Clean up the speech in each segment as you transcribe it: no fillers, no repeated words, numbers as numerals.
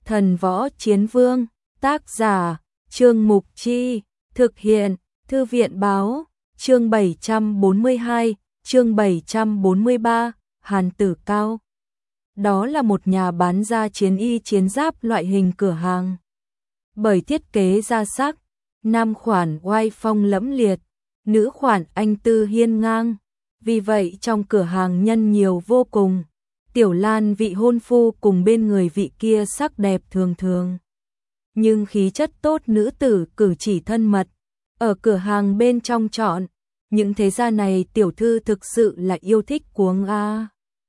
Thần Võ Chiến Vương, tác giả, Trương Mục Chi, thực hiện, Thư viện báo, chương 742, chương 743, Hàn Tử Cao. Đó là một nhà bán ra chiến y chiến giáp loại hình cửa hàng. Bởi thiết kế ra sắc, nam khoản oai phong lẫm liệt, nữ khoản anh tư hiên ngang, vì vậy trong cửa hàng nhân nhiều vô cùng. Tiểu Lan vị hôn phu cùng bên người vị kia sắc đẹp thường thường, nhưng khí chất tốt nữ tử cử chỉ thân mật. Ở cửa hàng bên trong chọn, những thế gia này tiểu thư thực sự là yêu thích cuống a.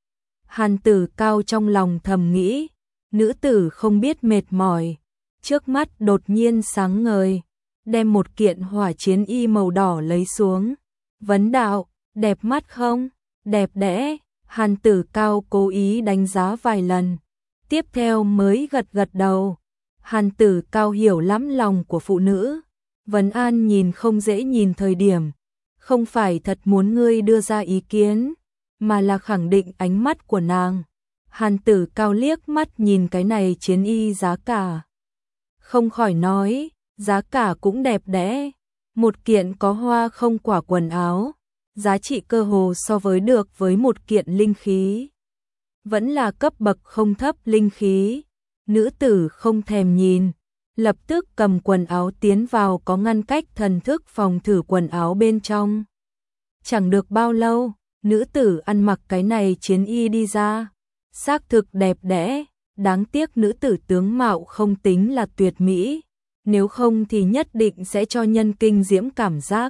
Hàn Tử Cao trong lòng thầm nghĩ, nữ tử không biết mệt mỏi, trước mắt đột nhiên sáng ngời, đem một kiện hỏa chiến y màu đỏ lấy xuống, vấn đạo, đẹp mắt không? Đẹp đẽ. Hàn Tử Cao cố ý đánh giá vài lần, tiếp theo mới gật gật đầu. Hàn Tử Cao hiểu lắm lòng của phụ nữ, vấn an nhìn không dễ nhìn thời điểm, không phải thật muốn ngươi đưa ra ý kiến, mà là khẳng định ánh mắt của nàng. Hàn Tử Cao liếc mắt nhìn cái này chiến y giá cả, không khỏi nói, giá cả cũng đẹp đẽ, một kiện có hoa không quả quần áo, giá trị cơ hồ so với được với một kiện linh khí. Vẫn là cấp bậc không thấp linh khí. Nữ tử không thèm nhìn, lập tức cầm quần áo tiến vào có ngăn cách thần thức phòng thử quần áo bên trong. Chẳng được bao lâu, nữ tử ăn mặc cái này chiến y đi ra, xác thực đẹp đẽ, đáng tiếc nữ tử tướng mạo không tính là tuyệt mỹ, nếu không thì nhất định sẽ cho nhân kinh diễm cảm giác.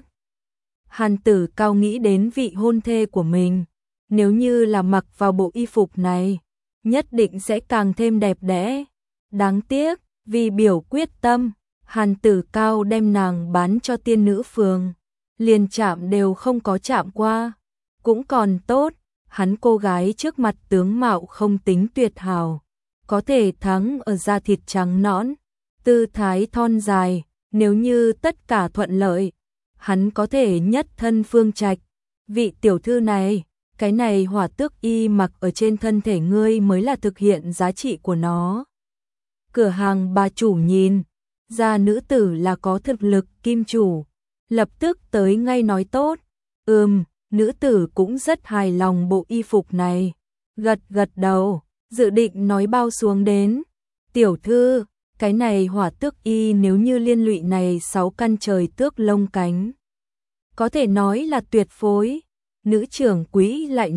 Hàn Tử Cao nghĩ đến vị hôn thê của mình, nếu như là mặc vào bộ y phục này, nhất định sẽ càng thêm đẹp đẽ. Đáng tiếc, vì biểu quyết tâm, Hàn Tử Cao đem nàng bán cho tiên nữ phường, liền chạm đều không có chạm qua. Cũng còn tốt, hắn cô gái trước mặt tướng mạo không tính tuyệt hảo, có thể thắng ở da thịt trắng nõn, tư thái thon dài, nếu như tất cả thuận lợi, hắn có thể nhất thân phương trạch. Vị tiểu thư này, cái này hỏa tước y mặc ở trên thân thể ngươi mới là thực hiện giá trị của nó. Cửa hàng bà chủ nhìn ra nữ tử là có thực lực kim chủ, lập tức tới ngay nói tốt. Nữ tử cũng rất hài lòng bộ y phục này, gật gật đầu, dự định nói bao xuống đến. Tiểu thư, cái này hỏa tước y nếu như liên lụy này 6 căn trời tước lông cánh, có thể nói là tuyệt phối. Nữ trưởng quỹ lại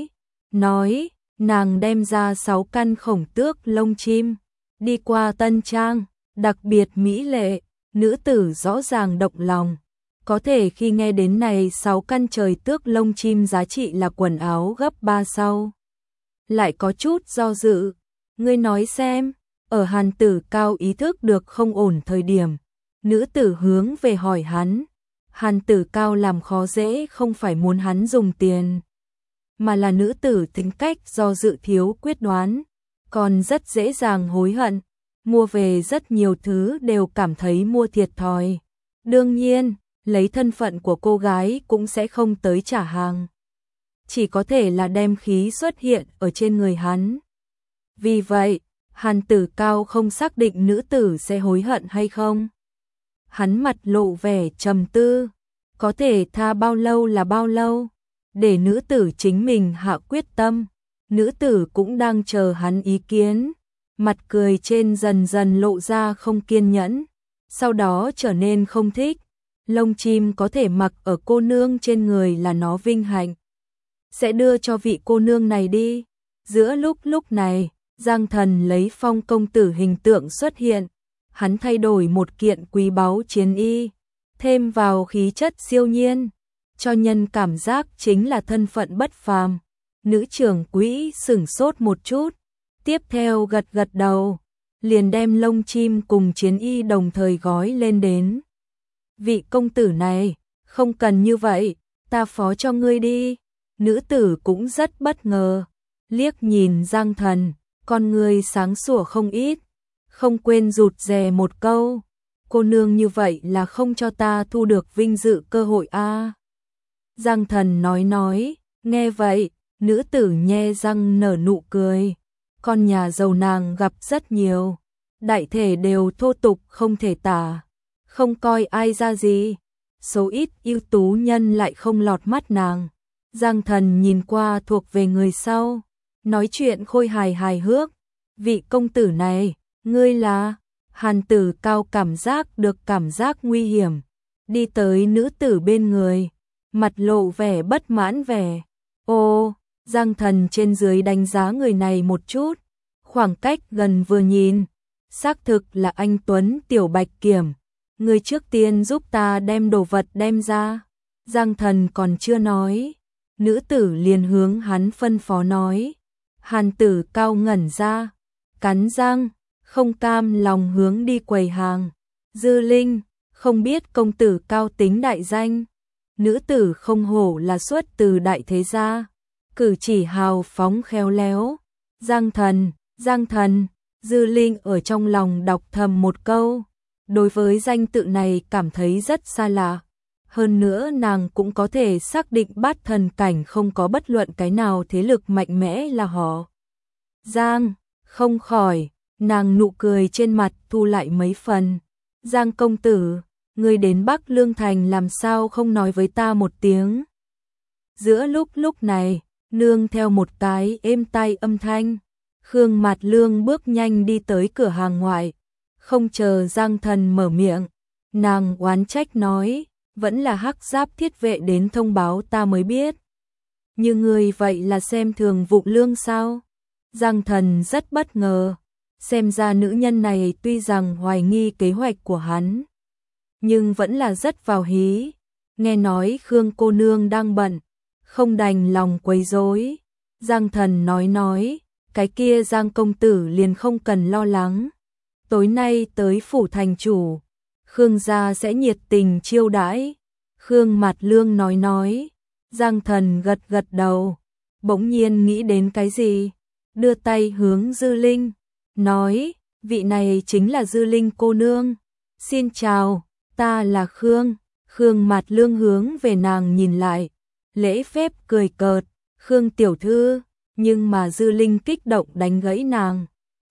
nói, nàng đem ra 6 căn khổng tước lông chim, đi qua tân trang, đặc biệt mỹ lệ, nữ tử rõ ràng động lòng. Có thể khi nghe đến này 6 căn trời tước lông chim giá trị là quần áo gấp 3 sau, lại có chút do dự. Ngươi nói xem. Ở Hàn Tử Cao ý thức được không ổn thời điểm, nữ tử hướng về hỏi hắn. Hàn Tử Cao làm khó dễ không phải muốn hắn dùng tiền, mà là nữ tử tính cách do dự thiếu quyết đoán, còn rất dễ dàng hối hận, mua về rất nhiều thứ đều cảm thấy mua thiệt thòi. Đương nhiên, lấy thân phận của cô gái cũng sẽ không tới trả hàng, chỉ có thể là đem khí xuất hiện ở trên người hắn. Vì vậy, Hàn Tử Cao không xác định nữ tử sẽ hối hận hay không. Hắn mặt lộ vẻ trầm tư, có thể tha bao lâu là bao lâu, để nữ tử chính mình hạ quyết tâm. Nữ tử cũng đang chờ hắn ý kiến, mặt cười trên dần dần lộ ra không kiên nhẫn, sau đó trở nên không thích. Lông chim có thể mặc ở cô nương trên người là nó vinh hạnh, sẽ đưa cho vị cô nương này đi. Giữa lúc này, Giang Thần lấy Phong công tử hình tượng xuất hiện, hắn thay đổi một kiện quý báu chiến y, thêm vào khí chất siêu nhiên, cho nhân cảm giác chính là thân phận bất phàm. Nữ trưởng quỹ sửng sốt một chút, tiếp theo gật gật đầu, liền đem lông chim cùng chiến y đồng thời gói lên đến. Vị công tử này, không cần như vậy, ta phó cho ngươi đi. Nữ tử cũng rất bất ngờ, liếc nhìn Giang Thần, con người sáng sủa không ít, không quên rụt rè một câu, cô nương như vậy là không cho ta thu được vinh dự cơ hội a. Giang Thần nói, nghe vậy, nữ tử nhe răng nở nụ cười, con nhà giàu nàng gặp rất nhiều, đại thể đều thô tục không thể tả, không coi ai ra gì. Số ít ưu tú nhân lại không lọt mắt nàng. Giang Thần nhìn qua thuộc về người sau, nói chuyện khôi hài hài hước. Vị công tử này, ngươi là? Hàn Tử Cao cảm giác được cảm giác nguy hiểm, đi tới nữ tử bên người, mặt lộ vẻ bất mãn vẻ. Ô, Giang Thần trên dưới đánh giá người này một chút, khoảng cách gần vừa nhìn, xác thực là anh Tuấn Tiểu Bạch Kiểm. Người trước tiên giúp ta đem đồ vật đem ra. Giang Thần còn chưa nói, nữ tử liền hướng hắn phân phó nói. Hàn Tử Cao ngẩn ra, cắn răng, không cam lòng hướng đi quầy hàng. Dư Linh, không biết công tử Cao tính đại danh. Nữ tử không hổ là xuất từ đại thế gia, cử chỉ hào phóng khéo léo. Giang Thần, Dư Linh ở trong lòng đọc thầm một câu. Đối với danh tự này cảm thấy rất xa lạ. Hơn nữa nàng cũng có thể xác định Bát Thần cảnh không có bất luận cái nào thế lực mạnh mẽ là họ Giang. Không khỏi, nàng nụ cười trên mặt thu lại mấy phần. Giang công tử, ngươi đến Bắc Lương Thành làm sao không nói với ta một tiếng? Giữa lúc này, nương theo một cái êm tai âm thanh, Khương Mạt Lương bước nhanh đi tới cửa hàng ngoại. Không chờ Giang Thần mở miệng, nàng oán trách nói, vẫn là Hắc Giáp thiết vệ đến thông báo ta mới biết. Như người vậy là xem thường Vụ Lương sao? Giang Thần rất bất ngờ, xem ra nữ nhân này tuy rằng hoài nghi kế hoạch của hắn, nhưng vẫn là rất vào hí. Nghe nói Khương cô nương đang bận, không đành lòng quấy rối. Giang Thần nói, cái kia Giang công tử liền không cần lo lắng. Tối nay tới phủ thành chủ, Khương gia sẽ nhiệt tình chiêu đãi. Khương Mạt Lương nói. Giang Thần gật đầu, bỗng nhiên nghĩ đến cái gì, đưa tay hướng Dư Linh, nói, vị này chính là Dư Linh cô nương. Xin chào, ta là Khương. Khương Mạt Lương hướng về nàng nhìn lại, lễ phép cười cợt, Khương tiểu thư, nhưng mà Dư Linh kích động đánh gãy nàng,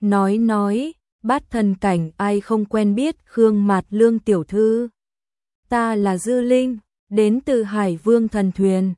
nói, Bát Thần cảnh ai không quen biết Khương Mạt Lương tiểu thư. Ta là Dư Linh, đến từ Hải Vương thần thuyền.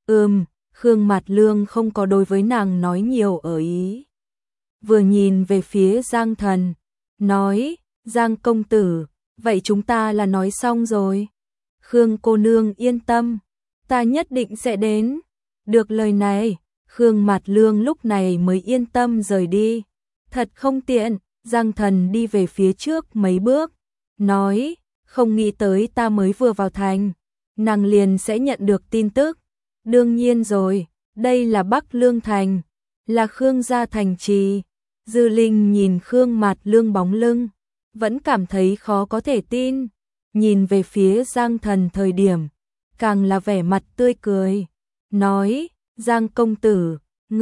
Khương Mạt Lương không có đối với nàng nói nhiều ở ý. Vừa nhìn về phía Giang Thần, nói, Giang công tử, vậy chúng ta là nói xong rồi. Khương cô nương yên tâm, ta nhất định sẽ đến. Được lời này, Khương Mạt Lương lúc này mới yên tâm rời đi. Thật không tiện. Giang Thần đi về phía trước mấy bước, nói, không nghĩ tới ta mới vừa vào thành, nàng liền sẽ nhận được tin tức. Đương nhiên rồi, đây là Bắc Lương Thành, là Khương gia thành trì. Dư Linh nhìn Khương Mạt Lương bóng lưng, vẫn cảm thấy khó có thể tin. Nhìn về phía Giang Thần thời điểm, càng là vẻ mặt tươi cười, nói, Giang công tử,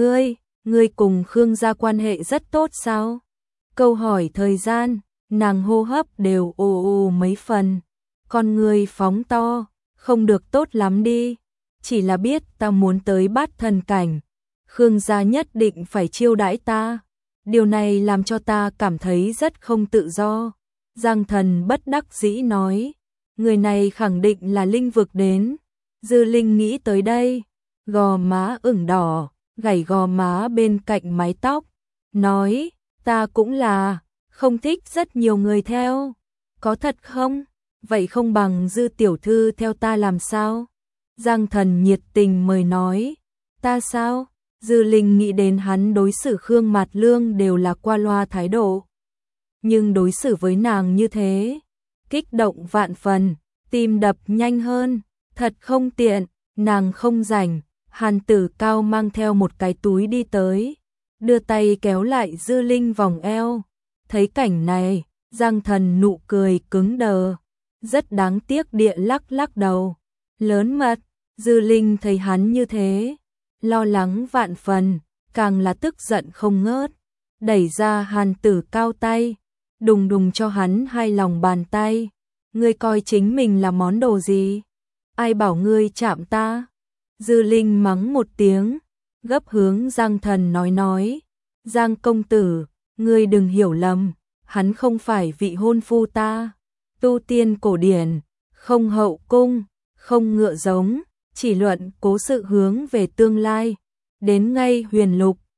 ngươi cùng Khương gia quan hệ rất tốt sao? Câu hỏi thời gian, nàng hô hấp đều ồ mấy phần, con người phóng to, không được tốt lắm đi, chỉ là biết ta muốn tới Bát Thần cảnh, Khương gia nhất định phải chiêu đãi ta, điều này làm cho ta cảm thấy rất không tự do. Giang Thần bất đắc dĩ nói, người này khẳng định là linh vực đến. Dư Linh nghĩ tới đây, gò má ửng đỏ, gảy gò má bên cạnh mái tóc, nói, ta cũng là, không thích rất nhiều người theo. Có thật không? Vậy không bằng Dư tiểu thư theo ta làm sao? Giang Thần nhiệt tình mời nói. Ta sao? Dư Linh nghĩ đến hắn đối xử Khương Mạt Lương đều là qua loa thái độ. Nhưng đối xử với nàng như thế, kích động vạn phần, tim đập nhanh hơn, thật không tiện, nàng không rảnh. Hàn Tử Cao mang theo một cái túi đi tới, đưa tay kéo lại Dư Linh vòng eo. Thấy cảnh này, Giang Thần nụ cười cứng đờ, rất đáng tiếc địa lắc đầu. Lớn mật, Dư Linh thấy hắn như thế, lo lắng vạn phần, càng là tức giận không ngớt, đẩy ra Hàn Tử Cao tay, đùng đùng cho hắn hai lòng bàn tay. Ngươi coi chính mình là món đồ gì? Ai bảo ngươi chạm ta? Dư Linh mắng một tiếng, gấp hướng Giang Thần nói, Giang công tử, ngươi đừng hiểu lầm, hắn không phải vị hôn phu ta. Tu tiên cổ điển, không hậu cung, không ngựa giống, chỉ luận cố sự hướng về tương lai. Đến ngay huyền lục,